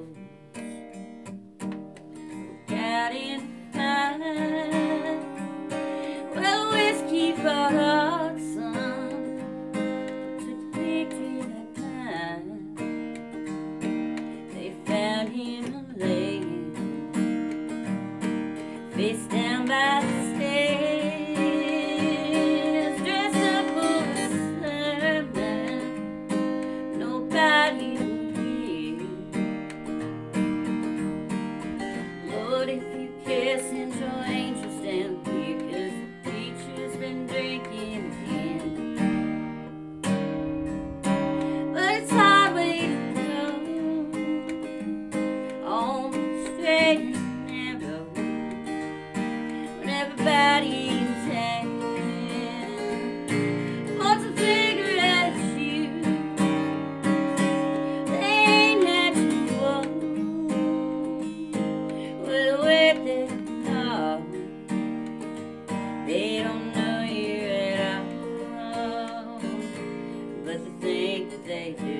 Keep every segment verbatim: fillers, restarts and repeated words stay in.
Got in mind. Well, whiskey for hot sun took victory that time. They found him laying face down by the stairs, dressed up for a sermon. Nobody would hear. Lord, if you care, send your angels down here, 'cause the preacher's been drinking again. But it's hard way to go on the straight and narrow when everybody in town wants a figure at you. They ain't had you whoa with the way they are. They don't know you at all, but they think that they do.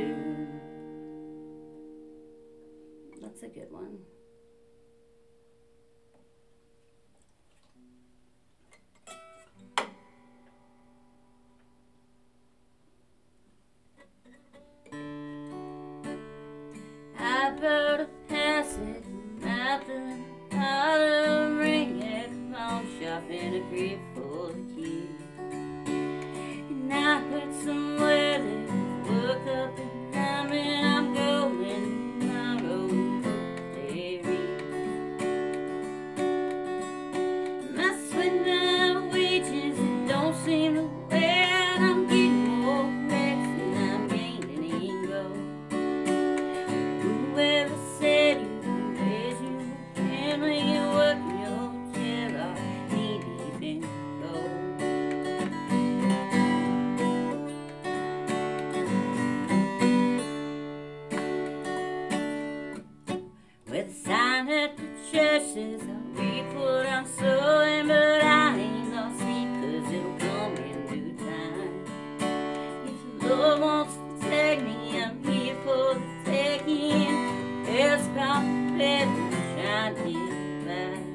That's a good one. I bought a passage out the hollow ring at the pawn shop and a grip for the key. And I heard some weather look up behind me, and I'm going tomorrow there. My sweat, my wages, it don't seem to wear, and I'm getting more wrecks than I'm gaining in gold. Whoever said you could raise your hand when you work in your tail off knee deep in gold. With a sign at the church says I'll reap what I'm sowing, but I ain't lost sleep 'cause it'll come in due time. If the Lord wants to take me, I'm here for the taking. It's about better shining light.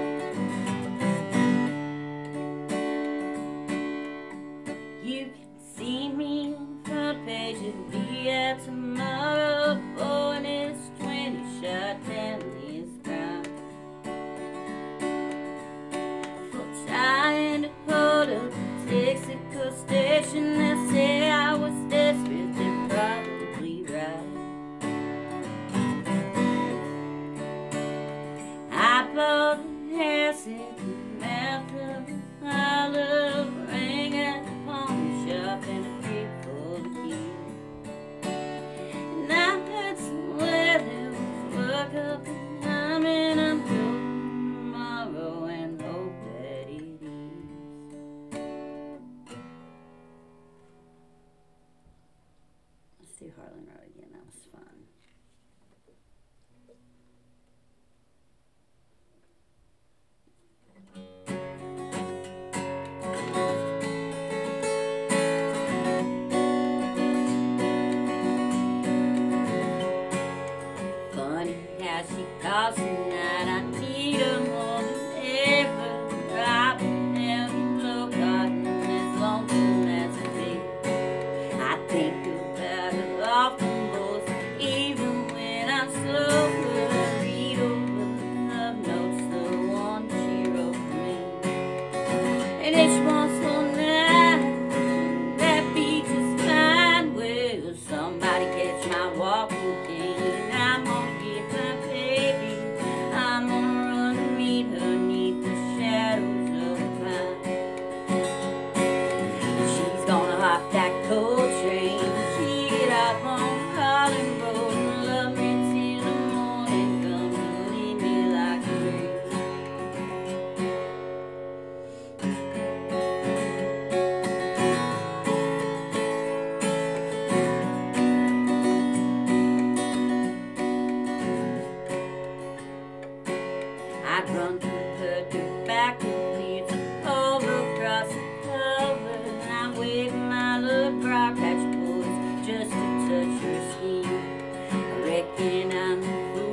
You can see me on the front page, it'll be out tomorrow. Oh, and it's twenty shot down this ground. For trying to hold up the Texaco station, they say I was desperate, they're probably right. I bought a house at the mouth of the hollow, rang at the pawn shop and a grip for the key. And I heard some weather was work up behind me, and I'm going tomorrow and hope that it is. Let's do Harlan Road again, that was fun. Funny how she calls tonight, I need her more than ever. Driving down the low garden as lonesome as a bee. I think about her often, most even when I'm sober. Read over the love notes, the one she wrote for me. And each one so nice, that beat is fine. Will somebody catch my walking cane? I'm gonna get my baby. I'm gonna run to meet her neath the shadows of the pine. She's gonna hop that coal train, she get off on Harlan Road, and love me till the morning comes and leave me like a dream. I'd run through her dirt back and fields over across the cover, and I wave my little briar patch boys just to touch her skin. I reckon I'm a fool.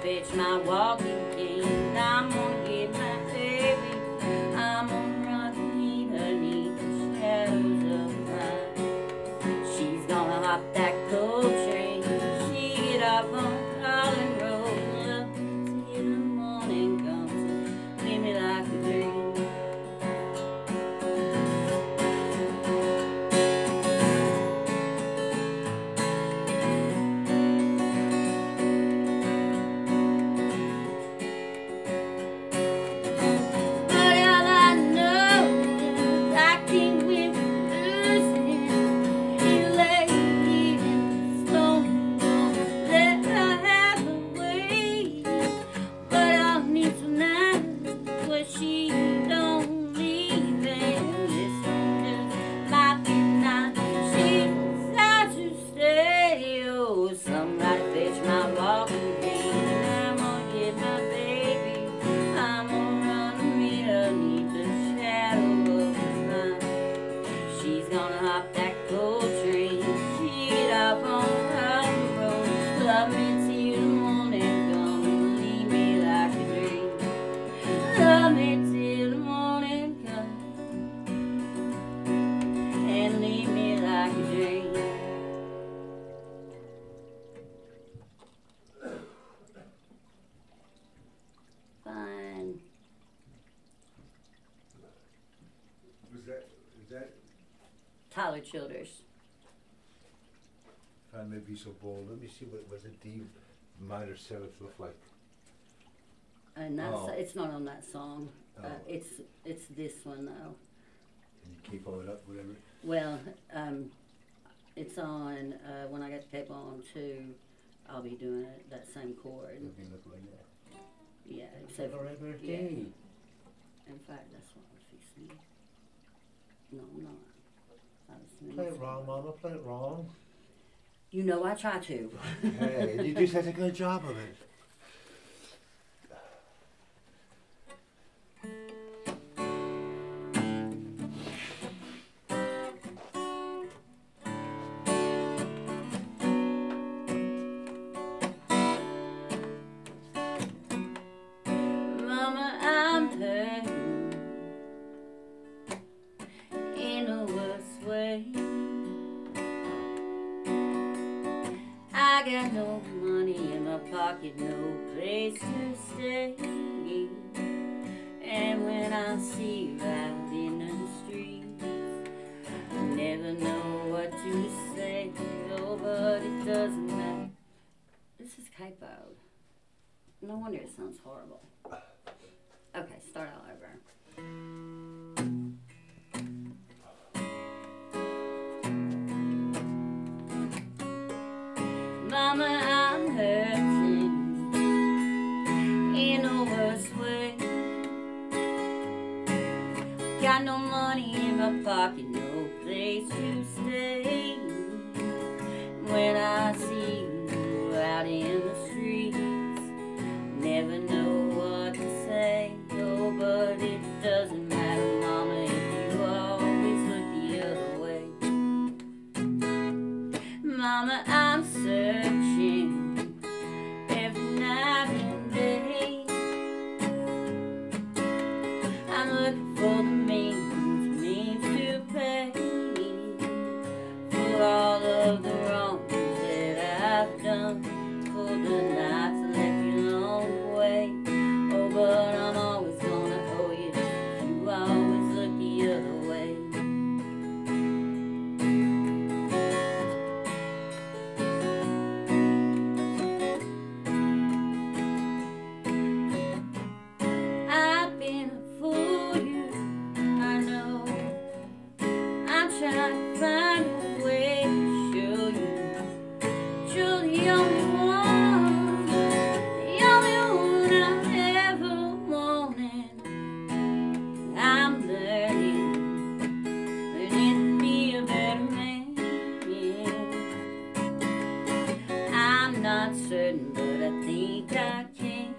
fetch my walking cane. I'm gonna get my baby. I'm gonna run underneath the shadows of the pine. She's gonna hop that coal train. She get off on Holland Road. Up till the morning comes. Leave me like a dream. Tyler Childers. If I may be so bold, let me see what was it D minor seventh look like. And that's Oh. it's not on that song. Uh, Oh. it's it's this one though. Can you keep all it up, whatever? Well, um, it's on uh, when I get the capo on two. I'll be doing it that same chord. It'll be looking like that. Yeah, except Happy birthday. yeah. In fact, that's what I'm fixing. No, I'm not. I was doing Play this it wrong, one. Mama. Play it wrong. You know I try to. Hey, you do such a good job of it. Mama, I'm hurting in a worse way. I got no money in my pocket, no place to stay. And when I see you out in the streets, I never know what to say. Oh, but it doesn't matter. This is capo. No wonder it sounds horrible. Okay, start all over. Mama, I'm hurting in a worse way. Got no money in my pocket, no place to stay. When I see you out in the streets, never know what to say. Oh, but it doesn't matter, Mama, if you always look the other way. Mama, I'm searching every night and day. I'm looking for the means, means to pay for all of the wrongs that I've done, for the nights I left you along the way. Oh, but I'm always gonna owe you if you always look the other way. I've been a fool, you, I know. I'm trying to find a way to show you you're the only one, the only one I ever wanted. I'm learning, learning to be a better man. I'm not certain, but I think I can.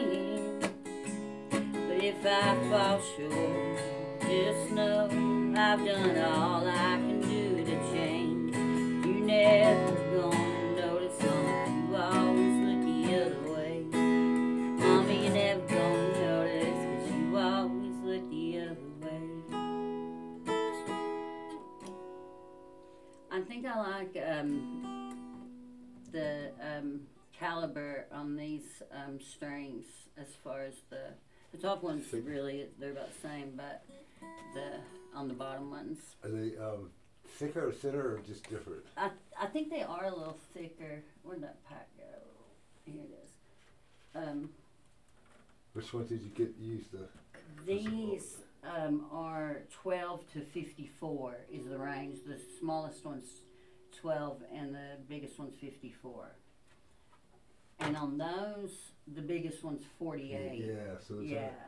But if I fall short, just know I've done all I can do to change. You're never gonna notice, if you always look the other way. like um, the um, caliber on these um, strings as far as the the top ones. Thick. Really, they're about the same, but the on the bottom ones, Are they um, thicker or thinner or just different? I I think they are a little thicker. Where'd that pack go? Here it is. Um, Which one did you get used the? these um, are twelve to fifty-four is the range. The smallest one's twelve and the biggest one's fifty-four. And on those, the biggest one's forty-eight. Yeah, so it's Yeah.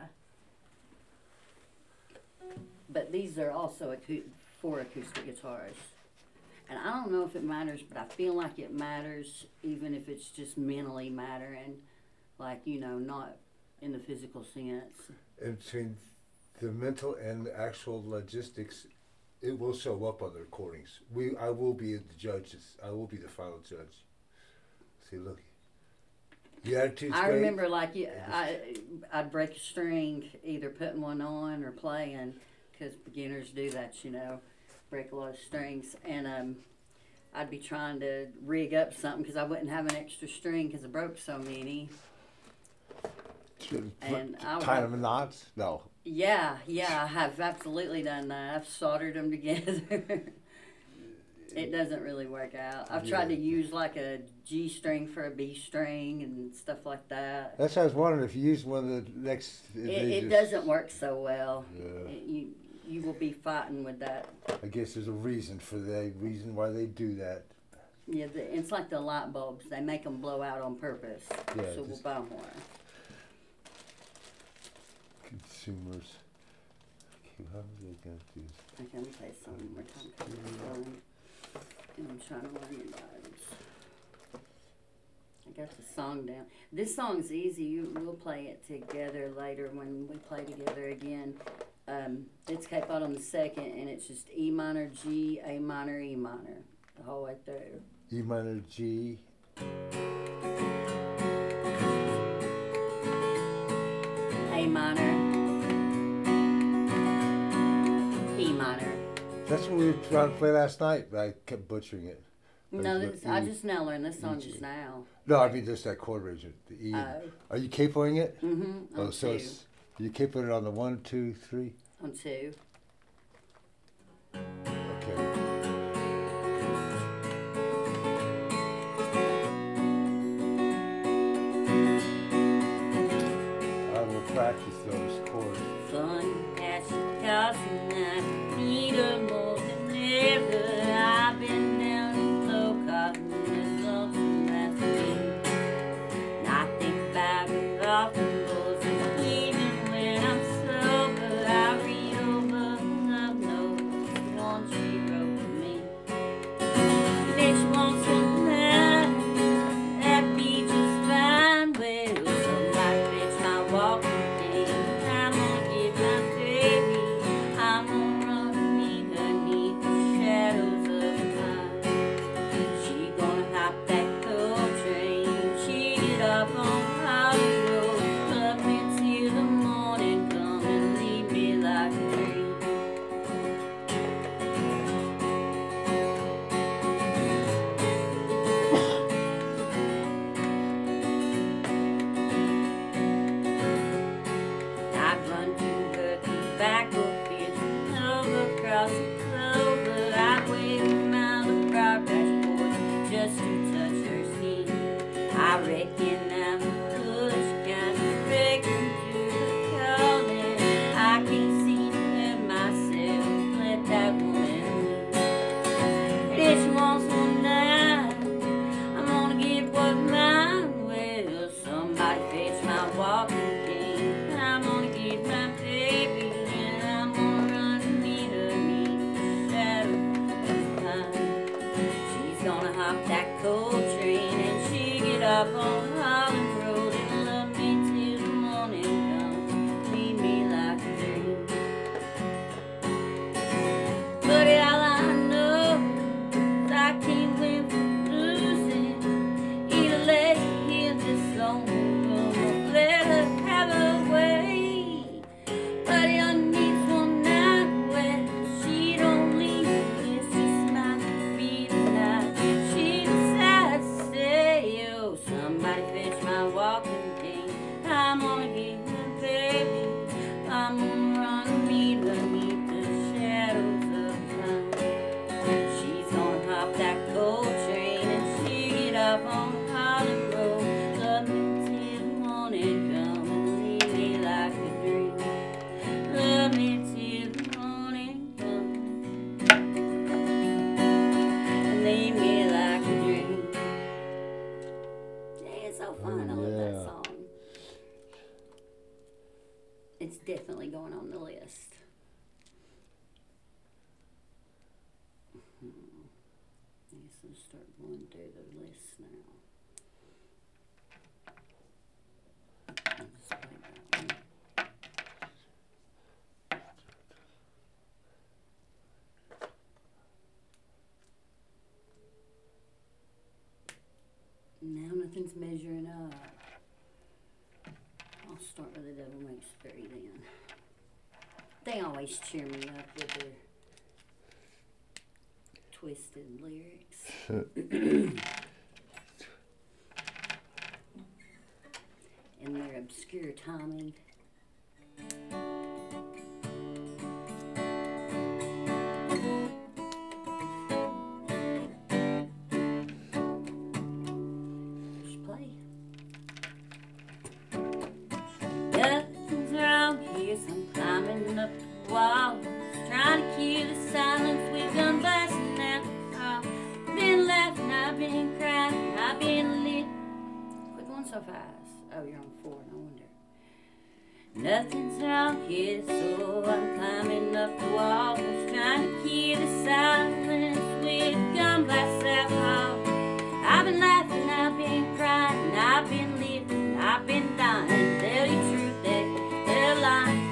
But these are also acou- for acoustic guitars. And I don't know if it matters, but I feel like it matters even if it's just mentally mattering. Like, you know, not in the physical sense. and between the mental and the actual logistics, it will show up on the recordings. We, I will be the judges. I will be the final judge. See, look, the attitude's I great. remember, like, you, I, I'd break a string, either putting one on or playing, because beginners do that, you know, break a lot of strings. And um, I'd be trying to rig up something because I wouldn't have an extra string because I broke so many. And I would Tie have- them in knots? No. Yeah, yeah, I have absolutely done that. I've soldered them together. It doesn't really work out. I've tried to Yeah. use like a G string for a B string and stuff like that. That's what I was wondering if you used one of the next. It, they it just- doesn't work so well. Yeah. It- you you will be fighting with that. I guess there's a reason for the reason why they do that. Yeah, the, it's like the light bulbs. They make them blow out on purpose. Yeah, so we'll just- buy more. Consumers. Okay, how are they gonna do this? Okay, let me play some more time. 'Cause it's going. And I'm trying to learn the notes. I got the song down. This song's easy. You, we'll play it together later when we play together again. Um, it's Cape Out on the second, and it's just E minor, G, A minor, E minor, the whole way through. E minor, G. A minor, E minor. That's what we were trying to play last night, but I kept butchering it. No, Like, this, I E- just now learned this song E, G. just now. No, I mean just that chord arrangement. The E. Oh. Are you capoing it? Mm-hmm. Oh, On so two. it's you capoing it on the one, two, three. On two. Okay. I will practice those chords. Fun has cost and I need her more than ever. I've been down in low cotton as lonesome as me. And I think about her often, boys, and even when I'm sober, I read over love notes, the one she wrote to me. Bitch wants a night, that'd be just fine. Well, somebody fetch my walking cane. I'm gonna get my baby. I'm gonna run me her that Yeah. song. It's definitely going on the list. Hmm. I guess I'll start going through the list now. I'll just play that one. Now nothing's measuring up. I'll start with the Devil Makes Three then. They always cheer me up with their twisted lyrics. And their obscure timing. Push play. Nothing's wrong here, so I'm climbing up the walls, trying to kill the silence with gun blasting now. I've been laughing, I've been crying, I've been lit. Quit going so fast. Oh, you're on four, no wonder. Nothing's wrong here, so I'm climbing up the walls, trying to kill the silence with gun blasts out. I've been laughing, I've been crying, I've been living, I've been dying. Tell you truth, that they're lying.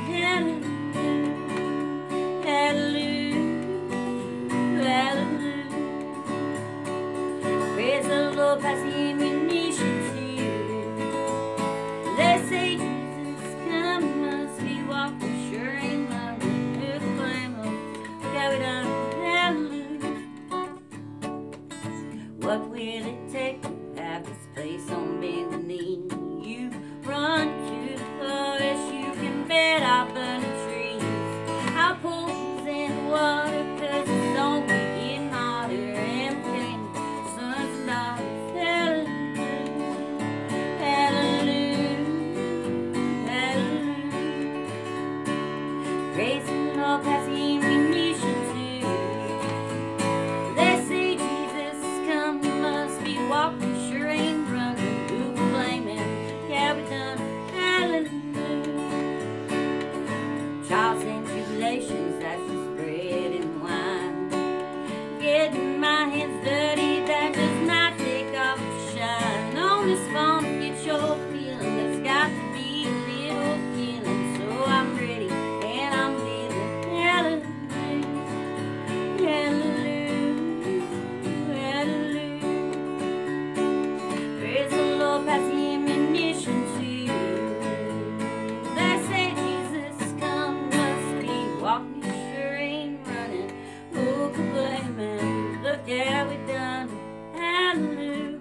Hallelujah, hallelujah, hallelujah. Praise the Lord, pass the ammunition to you. They say Jesus come, must be walking, sure ain't running. Who can blame him? Look how we done. Hallelujah. What will it take to have this place on bending knee? You run to the forest, you can bet I'll burn the trees. I'll pull these in the water, cause it's only getting hotter and pain. Sons and daughters, hallelujah, hallelujah, hallelujah. Praise the Lord, pass the ammunition to you. They say Jesus come, he must be walking, sure ain't running. Who can blame him? Yeah, we done. Hallelujah. Trials and tribulations, that's just bread and wine. Getting my hands dirty, that does not take off the shine. On this phone, get your feeling, there's got to be a little killing. So I'm ready and I'm living. Hallelujah, hallelujah, hallelujah. Praise the Lord, pass the ammunition to you. They say Jesus come, must be walking, sure ain't running. Who can blame him? Look how we done. Hallelujah.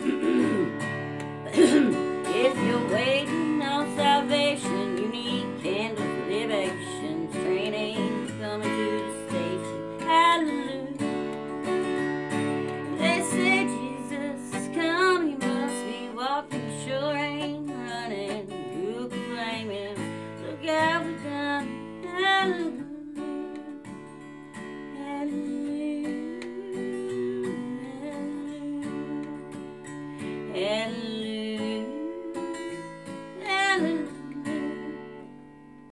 If you're waiting on salvation, you need candles, libations. Train ain't coming to the station. Hallelujah. They say Jesus come, he must be walking, sure ain't running. Who can blame him? Look how we done. Hallelujah.